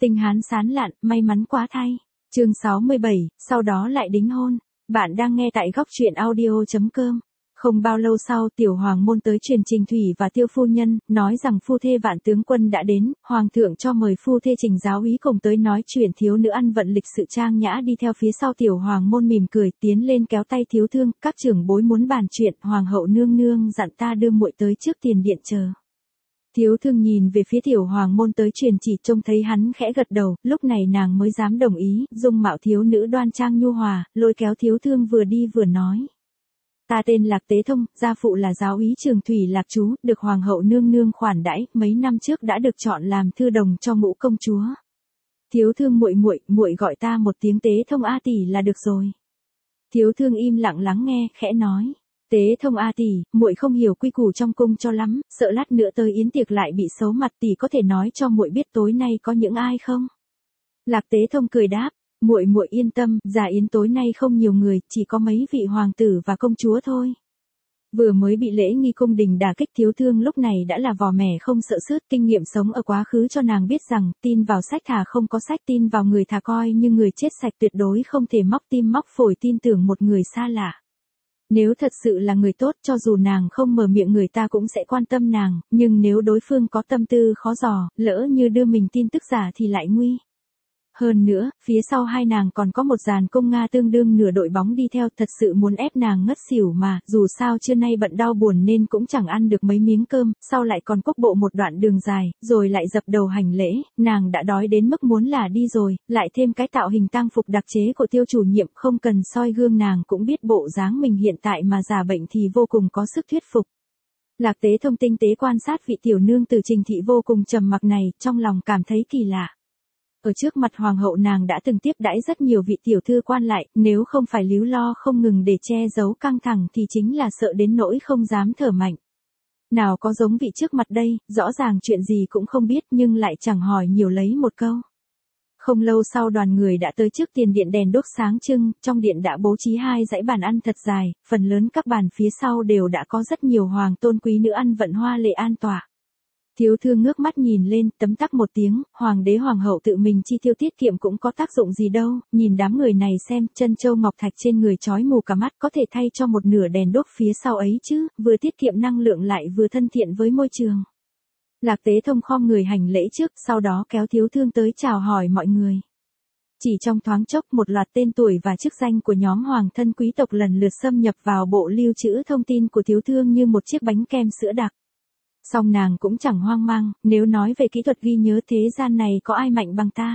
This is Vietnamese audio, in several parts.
Tinh hán sán lạn, may mắn quá thay. Chương 67, sau đó lại đính hôn. Bạn đang nghe tại góc truyện audio.com. Không bao lâu sau, tiểu hoàng môn tới truyền Trình Thủy và Tiêu phu nhân, nói rằng phu thê Vạn tướng quân đã đến, hoàng thượng cho mời phu thê Trình giáo úy cùng tới nói chuyện. Thiếu nữ ăn vận lịch sự trang nhã đi theo phía sau tiểu hoàng môn mỉm cười, tiến lên kéo tay thiếu thương, các trưởng bối muốn bàn chuyện, hoàng hậu nương nương dặn ta đưa muội tới trước tiền điện chờ. Thiếu thương nhìn về phía tiểu hoàng môn tới truyền chỉ, trông thấy hắn khẽ gật đầu, lúc này nàng mới dám đồng ý. Dung mạo thiếu nữ đoan trang nhu hòa, lôi kéo thiếu thương vừa đi vừa nói. Ta tên Lạc Tế Thông, gia phụ là giáo úy Trường Thủy Lạc Chú, được hoàng hậu nương nương khoản đãi, mấy năm trước đã được chọn làm thư đồng cho Ngũ công chúa. Thiếu thương muội gọi ta một tiếng Tế Thông a tỷ là được rồi. Thiếu thương im lặng lắng nghe, khẽ nói. Tế Thông a tỷ, muội không hiểu quy củ trong cung cho lắm, sợ lát nữa tới yến tiệc lại bị xấu mặt, tỷ có thể nói cho muội biết tối nay có những ai không? Lạc Tế Thông cười đáp, muội yên tâm, giả yến tối nay không nhiều người, chỉ có mấy vị hoàng tử và công chúa thôi. Vừa mới bị lễ nghi cung đình đả kích, thiếu thương lúc này đã là vò mẻ không sợ sướt. Kinh nghiệm sống ở quá khứ cho nàng biết rằng, tin vào sách thà không có sách, tin vào người thà coi như người chết sạch, tuyệt đối không thể móc tim móc phổi tin tưởng một người xa lạ. Nếu thật sự là người tốt, cho dù nàng không mở miệng người ta cũng sẽ quan tâm nàng, nhưng nếu đối phương có tâm tư khó dò, lỡ như đưa mình tin tức giả thì lại nguy. Hơn nữa, phía sau hai nàng còn có một dàn công Nga tương đương nửa đội bóng đi theo, thật sự muốn ép nàng ngất xỉu mà, dù sao trưa nay bận đau buồn nên cũng chẳng ăn được mấy miếng cơm, sau lại còn quốc bộ một đoạn đường dài, rồi lại dập đầu hành lễ, nàng đã đói đến mức muốn là đi rồi, lại thêm cái tạo hình tang phục đặc chế của Tiêu chủ nhiệm, không cần soi gương nàng cũng biết bộ dáng mình hiện tại mà giả bệnh thì vô cùng có sức thuyết phục. Lạc Tế Thông tinh tế quan sát vị tiểu nương từ Trình thị vô cùng trầm mặc này, trong lòng cảm thấy kỳ lạ. Ở trước mặt hoàng hậu nàng đã từng tiếp đãi rất nhiều vị tiểu thư quan lại, nếu không phải líu lo không ngừng để che giấu căng thẳng thì chính là sợ đến nỗi không dám thở mạnh. Nào có giống vị trước mặt đây, rõ ràng chuyện gì cũng không biết nhưng lại chẳng hỏi nhiều lấy một câu. Không lâu sau đoàn người đã tới trước tiền điện, đèn đốt sáng trưng, trong điện đã bố trí hai dãy bàn ăn thật dài, phần lớn các bàn phía sau đều đã có rất nhiều hoàng tôn quý nữ ăn vận hoa lệ an tọa. Thiếu thương ngước mắt nhìn lên, tấm tắc một tiếng, hoàng đế hoàng hậu tự mình chi tiêu tiết kiệm cũng có tác dụng gì đâu, nhìn đám người này xem, chân châu ngọc thạch trên người chói mù cả mắt, có thể thay cho một nửa đèn đốt phía sau ấy chứ, vừa tiết kiệm năng lượng lại vừa thân thiện với môi trường. Lạc Tế Thông khom người hành lễ trước, sau đó kéo thiếu thương tới chào hỏi mọi người. Chỉ trong thoáng chốc, một loạt tên tuổi và chức danh của nhóm hoàng thân quý tộc lần lượt xâm nhập vào bộ lưu trữ thông tin của thiếu thương như một chiếc bánh kem sữa đặc. Song nàng cũng chẳng hoang mang, nếu nói về kỹ thuật ghi nhớ thế gian này có ai mạnh bằng ta.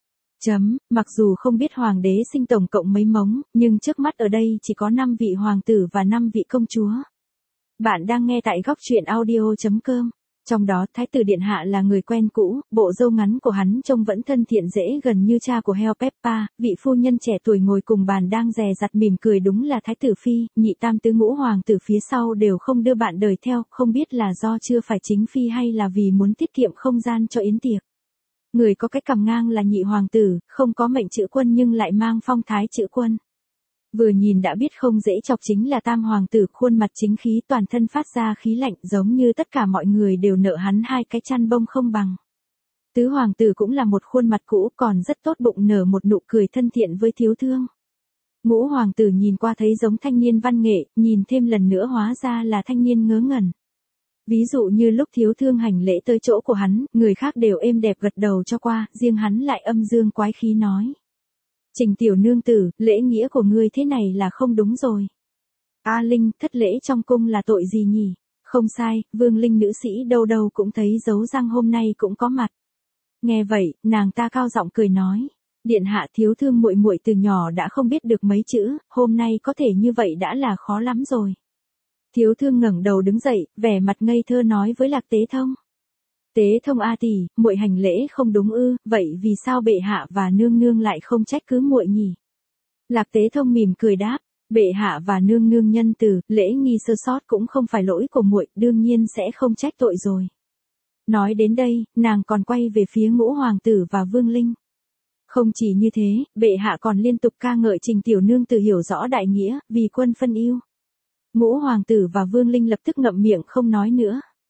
Mặc dù không biết hoàng đế sinh tổng cộng mấy mống, nhưng trước mắt ở đây chỉ có 5 vị hoàng tử và 5 vị công chúa. Bạn đang nghe tại góc truyện audio.com. Trong đó, Thái tử Điện Hạ là người quen cũ, bộ râu ngắn của hắn trông vẫn thân thiện dễ gần như cha của heo Peppa, vị phu nhân trẻ tuổi ngồi cùng bàn đang dè dặt mỉm cười đúng là Thái tử Phi, nhị tam tứ ngũ hoàng tử phía sau đều không đưa bạn đời theo, không biết là do chưa phải chính phi hay là vì muốn tiết kiệm không gian cho yến tiệc. Người có cái cằm ngang là nhị hoàng tử, không có mệnh chữ quân nhưng lại mang phong thái chữ quân. Vừa nhìn đã biết không dễ chọc chính là tam hoàng tử, khuôn mặt chính khí, toàn thân phát ra khí lạnh, giống như tất cả mọi người đều nợ hắn hai cái chăn bông không bằng. Tứ hoàng tử cũng là một khuôn mặt cũ, còn rất tốt bụng, nở một nụ cười thân thiện với thiếu thương. Ngũ hoàng tử nhìn qua thấy giống thanh niên văn nghệ, nhìn thêm lần nữa hóa ra là thanh niên ngớ ngẩn. Ví dụ như lúc thiếu thương hành lễ tới chỗ của hắn, người khác đều êm đẹp gật đầu cho qua, riêng hắn lại âm dương quái khí nói. Trình tiểu nương tử, lễ nghĩa của ngươi thế này là không đúng rồi. A Linh, thất lễ trong cung là tội gì nhỉ? Không sai, Vương Linh nữ sĩ đâu đâu cũng thấy dấu răng hôm nay cũng có mặt. Nghe vậy, nàng ta cao giọng cười nói. Điện hạ, thiếu thương muội từ nhỏ đã không biết được mấy chữ, hôm nay có thể như vậy đã là khó lắm rồi. Thiếu thương ngẩng đầu đứng dậy, vẻ mặt ngây thơ nói với Lạc Tế Thông. Tế Thông a tỷ, muội hành lễ không đúng ư, vậy vì sao bệ hạ và nương nương lại không trách cứ muội nhỉ? Lạc Tế Thông mỉm cười đáp, bệ hạ và nương nương nhân từ, lễ nghi sơ sót cũng không phải lỗi của muội, đương nhiên sẽ không trách tội rồi. Nói đến đây, nàng còn quay về phía ngũ hoàng tử và Vương Linh. Không chỉ như thế, bệ hạ còn liên tục ca ngợi Trình tiểu nương tử hiểu rõ đại nghĩa, vì quân phân ưu. Ngũ hoàng tử và Vương Linh lập tức ngậm miệng không nói nữa.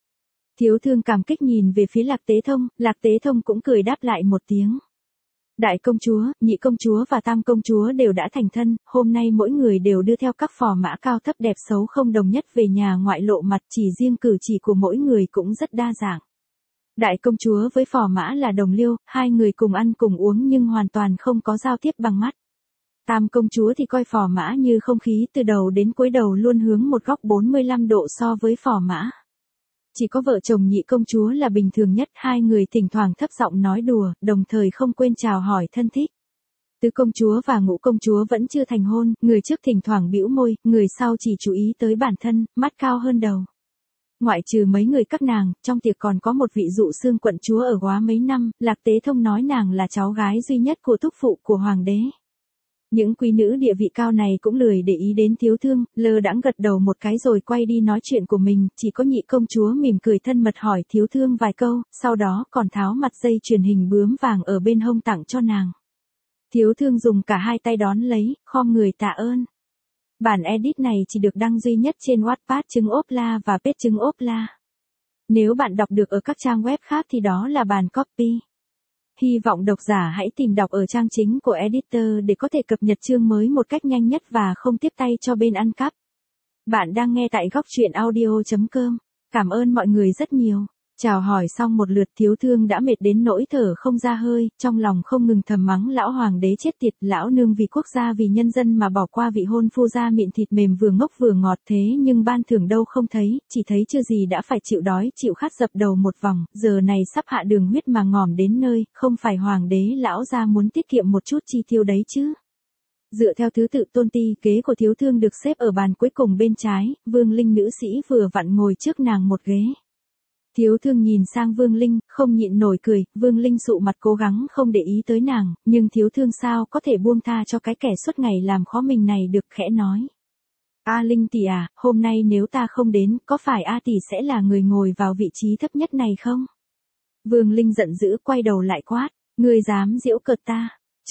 Thiếu thương cảm kích nhìn về phía Lạc Tế Thông cũng cười đáp lại một tiếng. Đại công chúa, nhị công chúa và tam công chúa đều đã thành thân, hôm nay mỗi người đều đưa theo các phò mã cao thấp đẹp xấu không đồng nhất về nhà ngoại lộ mặt, chỉ riêng cử chỉ của mỗi người cũng rất đa dạng. Đại công chúa với phò mã là đồng liêu, hai người cùng ăn cùng uống nhưng hoàn toàn không có giao tiếp bằng mắt. Tam công chúa thì coi phò mã như không khí, từ đầu đến cuối đầu luôn hướng một góc 45 độ so với phò mã. Chỉ có vợ chồng nhị công chúa là bình thường nhất, hai người thỉnh thoảng thấp giọng nói đùa, đồng thời không quên chào hỏi thân thích. Tứ công chúa và ngũ công chúa vẫn chưa thành hôn, người trước thỉnh thoảng bĩu môi, người sau chỉ chú ý tới bản thân, mắt cao hơn đầu. Ngoại trừ mấy người các nàng, trong tiệc còn có một vị dụ xương quận chúa ở Góa mấy năm, Lạc Tế Thông nói nàng là cháu gái duy nhất của thúc phụ của hoàng đế. Những quý nữ địa vị cao này cũng lười để ý đến thiếu thương, lơ đãng gật đầu một cái rồi quay đi nói chuyện của mình, chỉ có nhị công chúa mỉm cười thân mật hỏi thiếu thương vài câu, sau đó còn tháo mặt dây chuyền hình bướm vàng ở bên hông tặng cho nàng. Thiếu thương dùng cả hai tay đón lấy, khom người tạ ơn. Bản edit này chỉ được đăng duy nhất trên Wattpad trứng ốp la và page trứng ốp la. Nếu bạn đọc được ở các trang web khác thì đó là bản copy. Hy vọng độc giả hãy tìm đọc ở trang chính của editor để có thể cập nhật chương mới một cách nhanh nhất và không tiếp tay cho bên ăn cắp. Bạn đang nghe tại góc truyện audio.com. Cảm ơn mọi người rất nhiều. Chào hỏi xong một lượt thiếu thương đã mệt đến nỗi thở không ra hơi, trong lòng không ngừng thầm mắng lão hoàng đế chết tiệt, lão nương vì quốc gia vì nhân dân mà bỏ qua vị hôn phu da mịn thịt mềm vừa ngốc vừa ngọt, thế nhưng ban thưởng đâu không thấy, chỉ thấy chưa gì đã phải chịu đói chịu khát dập đầu một vòng, giờ này sắp hạ đường huyết mà ngòm đến nơi, không phải hoàng đế lão gia muốn tiết kiệm một chút chi tiêu đấy chứ. Dựa theo thứ tự tôn ti kế của thiếu thương được xếp ở bàn cuối cùng bên trái, Vương Linh nữ sĩ vừa vặn ngồi trước nàng một ghế. Thiếu thương nhìn sang Vương Linh, không nhịn nổi cười, Vương Linh sụ mặt cố gắng không để ý tới nàng, nhưng thiếu thương sao có thể buông tha cho cái kẻ suốt ngày làm khó mình này được, khẽ nói. A Linh tỷ à, hôm nay nếu ta không đến, có phải A tỷ sẽ là người ngồi vào vị trí thấp nhất này không? Vương Linh giận dữ quay đầu lại quát, ngươi dám giễu cợt ta?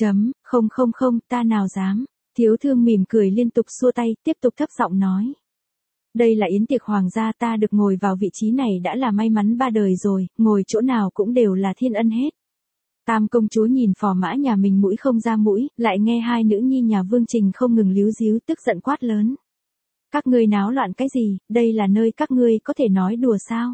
Không, ta nào dám. Thiếu thương mỉm cười liên tục xua tay, tiếp tục thấp giọng nói. Đây là yến tiệc hoàng gia, ta được ngồi vào vị trí này đã là may mắn ba đời rồi, ngồi chỗ nào cũng đều là thiên ân hết. Tam công chúa nhìn phò mã nhà mình mũi không ra mũi, lại nghe hai nữ nhi nhà Vương Trình không ngừng líu díu, tức giận quát lớn. Các ngươi náo loạn cái gì, đây là nơi các ngươi có thể nói đùa sao?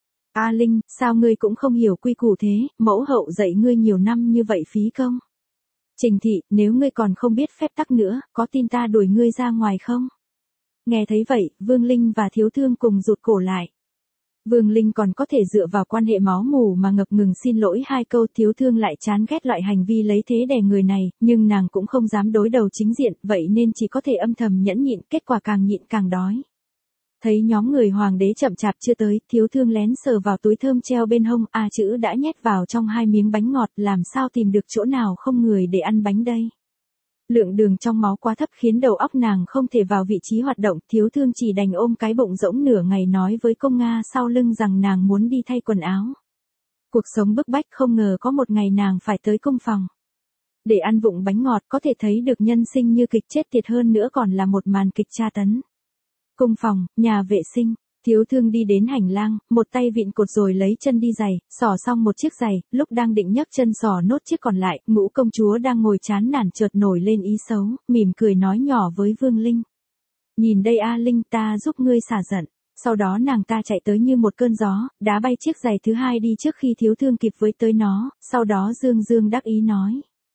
A Linh, sao ngươi cũng không hiểu quy củ thế, mẫu hậu dạy ngươi nhiều năm như vậy phí công. Trình thị, nếu ngươi còn không biết phép tắc nữa, có tin ta đuổi ngươi ra ngoài không? Nghe thấy vậy, Vương Linh và thiếu thương cùng rụt cổ lại. Vương Linh còn có thể dựa vào quan hệ máu mủ mà ngập ngừng xin lỗi hai câu, thiếu thương lại chán ghét loại hành vi lấy thế đè người này, nhưng nàng cũng không dám đối đầu chính diện, vậy nên chỉ có thể âm thầm nhẫn nhịn, kết quả càng nhịn càng đói. Thấy nhóm người hoàng đế chậm chạp chưa tới, thiếu thương lén sờ vào túi thơm treo bên hông, A chữ đã nhét vào trong hai miếng bánh ngọt, làm sao tìm được chỗ nào không người để ăn bánh đây. Lượng đường trong máu quá thấp khiến đầu óc nàng không thể vào vị trí hoạt động, thiếu thương chỉ đành ôm cái bụng rỗng nửa ngày nói với công Nga sau lưng rằng nàng muốn đi thay quần áo. Cuộc sống bức bách không ngờ có một ngày nàng phải tới cung phòng. Để ăn vụng bánh ngọt có thể thấy được nhân sinh như kịch chết tiệt, hơn nữa còn là một màn kịch tra tấn. Cung phòng, nhà vệ sinh. Thiếu thương đi đến hành lang, một tay vịn cột rồi lấy chân đi giày, xỏ xong một chiếc giày, lúc đang định nhấc chân xỏ nốt chiếc còn lại, ngũ công chúa đang ngồi chán nản chợt nổi lên ý xấu, mỉm cười nói nhỏ với Vương Linh. Nhìn đây A Linh, ta giúp ngươi xả giận. Sau đó nàng ta chạy tới như một cơn gió, đá bay chiếc giày thứ hai đi trước khi thiếu thương kịp với tới nó, sau đó dương dương đắc ý nói.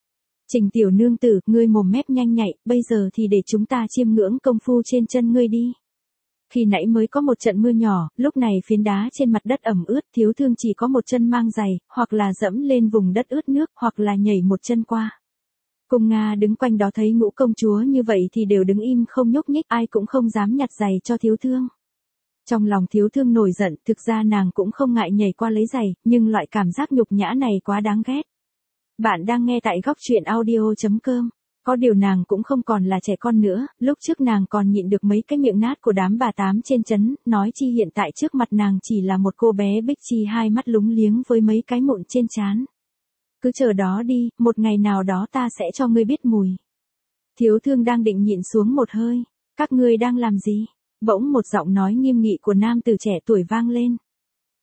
Trình tiểu nương tử, ngươi mồm mép nhanh nhạy, bây giờ thì để chúng ta chiêm ngưỡng công phu trên chân ngươi đi. Khi nãy mới có một trận mưa nhỏ, lúc này phiến đá trên mặt đất ẩm ướt, thiếu thương chỉ có một chân mang giày, hoặc là dẫm lên vùng đất ướt nước, hoặc là nhảy một chân qua. Cung Nga đứng quanh đó thấy ngũ công chúa như vậy thì đều đứng im không nhúc nhích, ai cũng không dám nhặt giày cho thiếu thương. Trong lòng thiếu thương nổi giận, thực ra nàng cũng không ngại nhảy qua lấy giày, nhưng loại cảm giác nhục nhã này quá đáng ghét. Bạn đang nghe tại góc truyện audio.com. Có điều nàng cũng không còn là trẻ con nữa, lúc trước nàng còn nhịn được mấy cái miệng nát của đám bà tám trên trấn, nói chi hiện tại trước mặt nàng chỉ là một cô bé bích chi hai mắt lúng liếng với mấy cái mụn trên trán. Cứ chờ đó đi, một ngày nào đó ta sẽ cho ngươi biết mùi. Thiếu thương đang định nhịn xuống một hơi. Các ngươi đang làm gì? Bỗng một giọng nói nghiêm nghị của nam tử trẻ tuổi vang lên.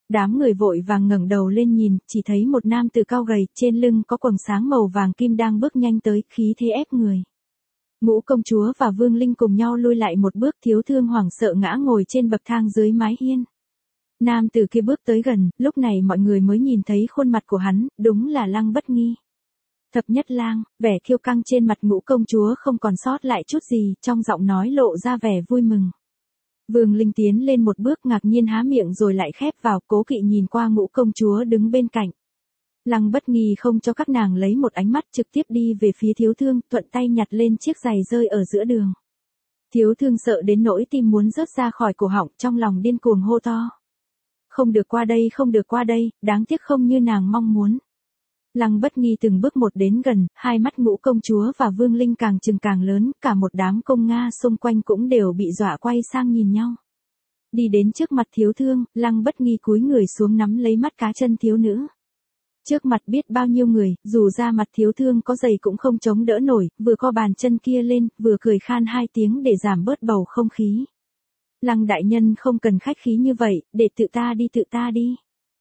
Đám người vội vàng ngẩng đầu lên nhìn, chỉ thấy một nam tử cao gầy, trên lưng có quầng sáng màu vàng kim đang bước nhanh tới, khí thế ép người. Ngũ công chúa và Vương Linh cùng nhau lui lại một bước, Thiếu Thương hoảng sợ ngã ngồi trên bậc thang dưới mái hiên. Nam tử kia bước tới gần, lúc này mọi người mới nhìn thấy khuôn mặt của hắn, đúng là Lăng Bất Nghi. Thập Nhất Lang, vẻ kiêu căng trên mặt Ngũ công chúa không còn sót lại chút gì, trong giọng nói lộ ra vẻ vui mừng. Vương Linh tiến lên một bước, ngạc nhiên há miệng rồi lại khép vào, cố kỵ nhìn qua Ngũ công chúa đứng bên cạnh. Lăng Bất Nghi không cho các nàng lấy một ánh mắt, trực tiếp đi về phía Thiếu Thương, thuận tay nhặt lên chiếc giày rơi ở giữa đường. Thiếu Thương sợ đến nỗi tim muốn rớt ra khỏi cổ họng, trong lòng điên cuồng hô to. Không được qua đây, không được qua đây, đáng tiếc không như nàng mong muốn. Lăng Bất Nghi từng bước một đến gần, hai mắt Ngũ công chúa và Vương Linh càng trừng càng lớn, cả một đám công Nga xung quanh cũng đều bị dọa quay sang nhìn nhau. Đi đến trước mặt Thiếu Thương, Lăng Bất Nghi cúi người xuống nắm lấy mắt cá chân thiếu nữ. Trước mặt biết bao nhiêu người, dù ra mặt Thiếu Thương có giày cũng không chống đỡ nổi, vừa co bàn chân kia lên, vừa cười khan hai tiếng để giảm bớt bầu không khí. Lăng đại nhân không cần khách khí như vậy, để tự ta đi.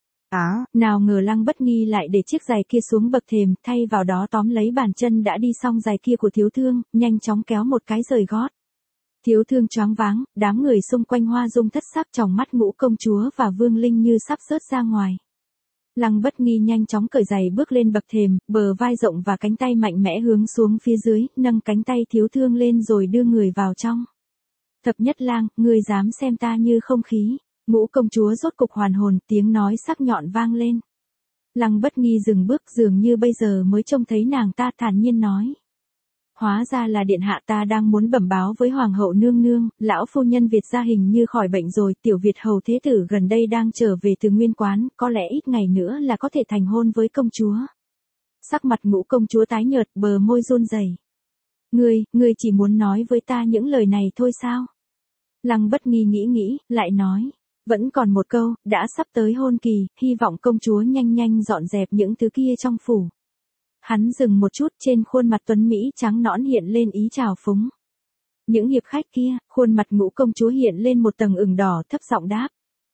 Nào ngờ Lăng Bất Nghi lại để chiếc giày kia xuống bậc thềm, thay vào đó tóm lấy bàn chân đã đi xong giày kia của Thiếu Thương, nhanh chóng kéo một cái rời gót. Thiếu Thương choáng váng, đám người xung quanh hoa dung thất sắc, trong mắt Ngũ công chúa và Vương Linh như sắp rớt ra ngoài. Lăng Bất Nghi nhanh chóng cởi giày bước lên bậc thềm, bờ vai rộng và cánh tay mạnh mẽ hướng xuống phía dưới, nâng cánh tay Thiếu Thương lên rồi đưa người vào trong. Thập Nhất Lang, ngươi dám xem ta như không khí. Ngũ công chúa rốt cục hoàn hồn, tiếng nói sắc nhọn vang lên. Lăng Bất Nghi dừng bước, dường như bây giờ mới trông thấy nàng ta, thản nhiên nói. Hóa ra là điện hạ, ta đang muốn bẩm báo với hoàng hậu nương nương, lão phu nhân Việt gia hình như khỏi bệnh rồi, tiểu Việt hầu thế tử gần đây đang trở về từ nguyên quán, có lẽ ít ngày nữa là có thể thành hôn với công chúa. Sắc mặt Ngũ công chúa tái nhợt, bờ môi run rẩy. Ngươi chỉ muốn nói với ta những lời này thôi sao? Lăng Bất Nghi nghĩ, lại nói. Vẫn còn một câu, đã sắp tới hôn kỳ, hy vọng công chúa nhanh dọn dẹp những thứ kia trong phủ. Hắn dừng một chút, trên khuôn mặt tuấn Mỹ trắng nõn hiện lên ý trào phúng. Những hiệp khách kia, khuôn mặt Ngũ công chúa hiện lên một tầng ửng đỏ, thấp giọng đáp.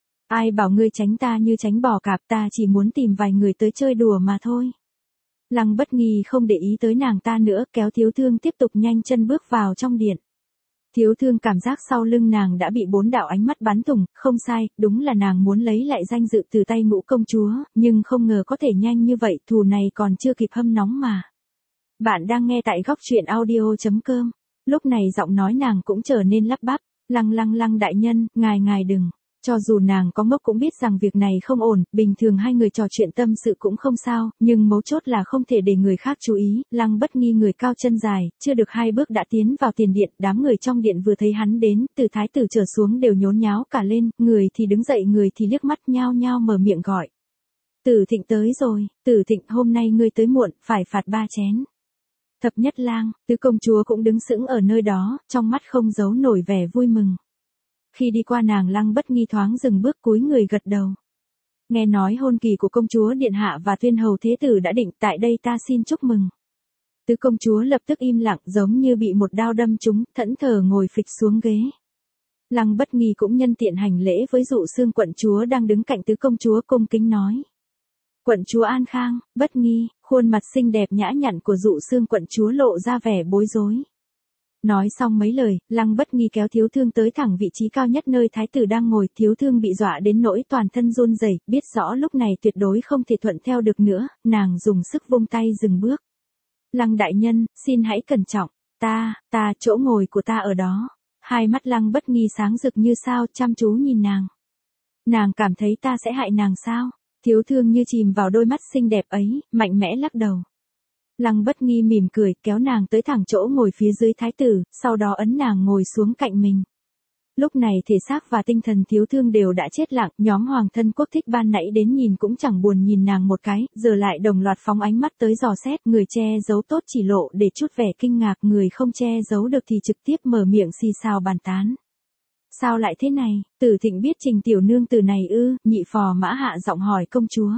Ai bảo ngươi tránh ta như tránh bò cạp, ta chỉ muốn tìm vài người tới chơi đùa mà thôi. Lăng Bất Nghi không để ý tới nàng ta nữa, kéo Thiếu Thương tiếp tục nhanh chân bước vào trong điện. Thiếu Thương cảm giác sau lưng nàng đã bị 4 đạo ánh mắt bắn thủng, không sai, đúng là nàng muốn lấy lại danh dự từ tay Ngũ công chúa, nhưng không ngờ có thể nhanh như vậy, thù này còn chưa kịp hâm nóng mà. Bạn đang nghe tại góc truyện audio.com. Lúc này giọng nói nàng cũng trở nên lắp bắp, Lăng đại nhân, ngài đừng. Cho dù nàng có ngốc cũng biết rằng việc này không ổn, bình thường hai người trò chuyện tâm sự cũng không sao, nhưng mấu chốt là không thể để người khác chú ý. Lăng Bất Nghi người cao chân dài, chưa được 2 bước đã tiến vào tiền điện, đám người trong điện vừa thấy hắn đến, từ thái tử trở xuống đều nhốn nháo cả lên, người thì đứng dậy người thì liếc mắt nhao nhao mở miệng gọi. Tử Thịnh tới rồi, Tử Thịnh hôm nay ngươi tới muộn, phải phạt 3 chén. Thập Nhất Lang, tứ công chúa cũng đứng sững ở nơi đó, trong mắt không giấu nổi vẻ vui mừng. Khi đi qua nàng, Lăng Bất Nghi thoáng dừng bước cúi người gật đầu. Nghe nói hôn kỳ của công chúa điện hạ và tuyên hầu thế tử đã định, tại đây ta xin chúc mừng. Tứ công chúa lập tức im lặng, giống như bị một đao đâm trúng, thẫn thờ ngồi phịch xuống ghế. Lăng Bất Nghi cũng nhân tiện hành lễ với Dụ Xương quận chúa đang đứng cạnh tứ công chúa, cung kính nói. Quận chúa an khang. Bất Nghi, khuôn mặt xinh đẹp nhã nhặn của Dụ Xương quận chúa lộ ra vẻ bối rối. Nói xong mấy lời, Lăng Bất Nghi kéo Thiếu Thương tới thẳng vị trí cao nhất nơi thái tử đang ngồi. Thiếu Thương bị dọa đến nỗi toàn thân run rẩy, biết rõ lúc này tuyệt đối không thể thuận theo được nữa, nàng dùng sức vung tay dừng bước. Lăng đại nhân, xin hãy cẩn trọng, ta, chỗ ngồi của ta ở đó. Hai mắt Lăng Bất Nghi sáng rực như sao, chăm chú nhìn nàng. Nàng cảm thấy ta sẽ hại nàng sao? Thiếu Thương như chìm vào đôi mắt xinh đẹp ấy, mạnh mẽ lắc đầu. Lăng Bất Nghi mỉm cười, kéo nàng tới thẳng chỗ ngồi phía dưới thái tử, sau đó ấn nàng ngồi xuống cạnh mình. Lúc này thể xác và tinh thần Thiếu Thương đều đã chết lặng, nhóm hoàng thân quốc thích ban nãy đến nhìn cũng chẳng buồn nhìn nàng một cái, giờ lại đồng loạt phóng ánh mắt tới dò xét, người che giấu tốt chỉ lộ để chút vẻ kinh ngạc, người không che giấu được thì trực tiếp mở miệng xì xào bàn tán. Sao lại thế này, Tử Thịnh biết Trình tiểu nương tử này ư? Nhị phò mã hạ giọng hỏi công chúa.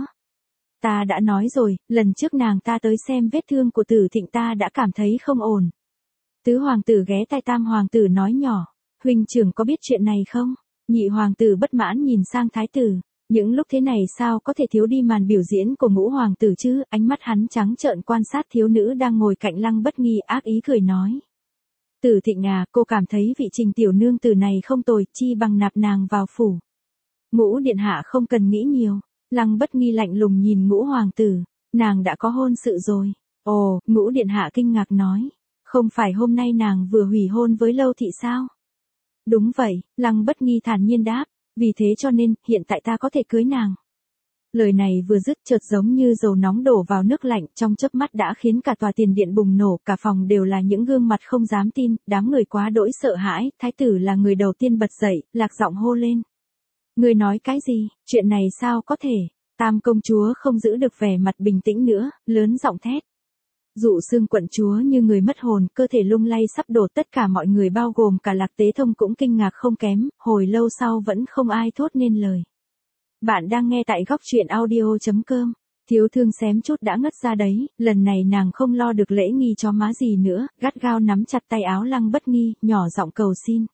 Ta đã nói rồi, lần trước nàng ta tới xem vết thương của Tử Thịnh ta đã cảm thấy không ổn. Tứ hoàng tử ghé tai tam hoàng tử nói nhỏ, huynh trưởng có biết chuyện này không? Nhị hoàng tử bất mãn nhìn sang thái tử, Những lúc thế này sao có thể thiếu đi màn biểu diễn của ngũ hoàng tử chứ, ánh mắt hắn trắng trợn quan sát thiếu nữ đang ngồi cạnh Lăng Bất Nghi, ác ý cười nói. Tử Thịnh à, cô cảm thấy vị Trình tiểu nương tử này không tồi, chi bằng nạp nàng vào phủ. Ngũ điện hạ không cần nghĩ nhiều. Lăng Bất Nghi lạnh lùng nhìn ngũ hoàng tử, nàng đã có hôn sự rồi. Ồ, ngũ điện hạ kinh ngạc nói, không phải hôm nay nàng vừa hủy hôn với Lâu thị sao? Đúng vậy, Lăng Bất Nghi thản nhiên đáp, vì thế cho nên, hiện tại ta có thể cưới nàng. Lời này vừa dứt chợt giống như dầu nóng đổ vào nước lạnh, trong chớp mắt đã khiến cả tòa tiền điện bùng nổ, cả phòng đều là những gương mặt không dám tin, đám người quá đỗi sợ hãi, thái tử là người đầu tiên bật dậy, lạc giọng hô lên. Người nói cái gì, chuyện này sao có thể? Tam công chúa không giữ được vẻ mặt bình tĩnh nữa, lớn giọng thét. Dụ Xương quận chúa như người mất hồn, cơ thể lung lay sắp đổ, tất cả mọi người bao gồm cả Lạc Tế Thông cũng kinh ngạc không kém, hồi lâu sau vẫn không ai thốt nên lời. Bạn đang nghe tại góc truyện audio.com. Thiếu thương xém chút đã ngất ra đấy, lần này nàng không lo được lễ nghi cho má gì nữa, gắt gao nắm chặt tay áo Lăng Bất Nghi, nhỏ giọng cầu xin.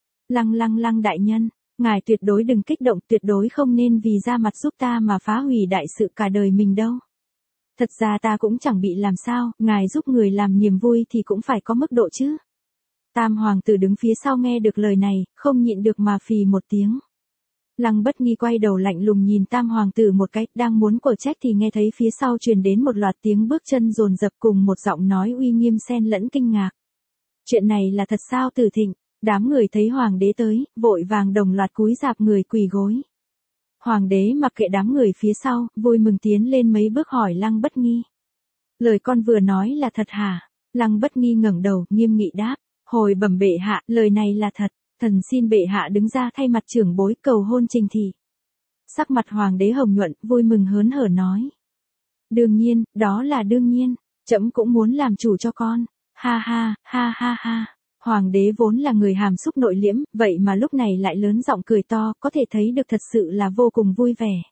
Lăng đại nhân, ngài tuyệt đối đừng kích động, tuyệt đối không nên vì ra mặt giúp ta mà phá hủy đại sự cả đời mình đâu. Thật ra ta cũng chẳng bị làm sao, ngài giúp người làm niềm vui thì cũng phải có mức độ chứ. Tam hoàng tử đứng phía sau nghe được lời này, không nhịn được mà phì một tiếng. Lăng Bất Nghi quay đầu lạnh lùng nhìn tam hoàng tử một cái, đang muốn quở trách thì nghe thấy phía sau truyền đến một loạt tiếng bước chân dồn dập cùng một giọng nói uy nghiêm xen lẫn kinh ngạc. Chuyện này là thật sao Tử Thịnh? Đám người thấy hoàng đế tới, vội vàng đồng loạt cúi rạp người quỳ gối. Hoàng đế mặc kệ đám người phía sau, vui mừng tiến lên mấy bước hỏi Lăng Bất Nghi. Lời con vừa nói là thật hả? Lăng Bất Nghi ngẩng đầu, nghiêm nghị đáp. Hồi bẩm bệ hạ, lời này là thật, thần xin bệ hạ đứng ra thay mặt trưởng bối cầu hôn Trình thị. Sắc mặt hoàng đế hồng nhuận, vui mừng hớn hở nói. Đương nhiên, đó là đương nhiên, trẫm cũng muốn làm chủ cho con. Ha ha, ha ha ha. Hoàng đế vốn là người hàm xúc nội liễm, vậy mà lúc này lại lớn giọng cười to, có thể thấy được thật sự là vô cùng vui vẻ.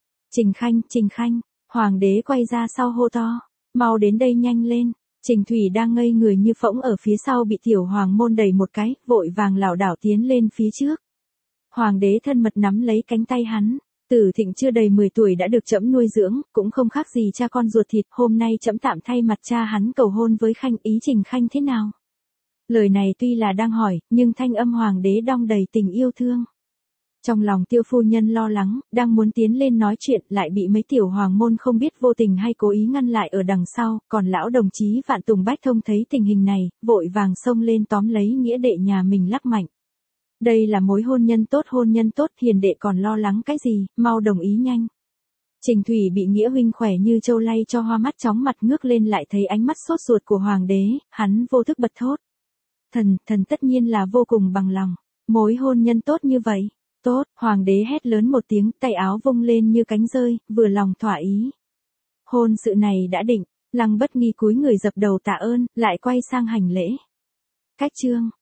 Trình Khanh, hoàng đế quay ra sau hô to, mau đến đây nhanh lên. Trình Thủy đang ngây người như phỗng ở phía sau bị tiểu hoàng môn đẩy một cái, vội vàng lảo đảo tiến lên phía trước. Hoàng đế thân mật nắm lấy cánh tay hắn, Tử Thịnh chưa đầy 10 tuổi đã được trẫm nuôi dưỡng, cũng không khác gì cha con ruột thịt, hôm nay trẫm tạm thay mặt cha hắn cầu hôn với Khanh, ý Trình Khanh thế nào? Lời này tuy là đang hỏi, nhưng thanh âm hoàng đế đong đầy tình yêu thương. Trong lòng Tiêu phu nhân lo lắng, đang muốn tiến lên nói chuyện, lại bị mấy tiểu hoàng môn không biết vô tình hay cố ý ngăn lại ở đằng sau, còn lão đồng chí Vạn Tùng Bách Thông thấy tình hình này, vội vàng xông lên tóm lấy nghĩa đệ nhà mình lắc mạnh. Đây là mối hôn nhân tốt, hiền đệ còn lo lắng cái gì, mau đồng ý nhanh. Trình Thủy bị nghĩa huynh khỏe như trâu lay cho hoa mắt chóng mặt ngước lên, lại thấy ánh mắt sốt ruột của hoàng đế, hắn vô thức bật thốt. Thần tất nhiên là vô cùng bằng lòng, mối hôn nhân tốt như vậy. Tốt, hoàng đế hét lớn một tiếng, tay áo vung lên như cánh rơi, vừa lòng thỏa ý. Hôn sự này đã định, Lăng Bất Nghi cúi người dập đầu tạ ơn, lại quay sang hành lễ. Cách chương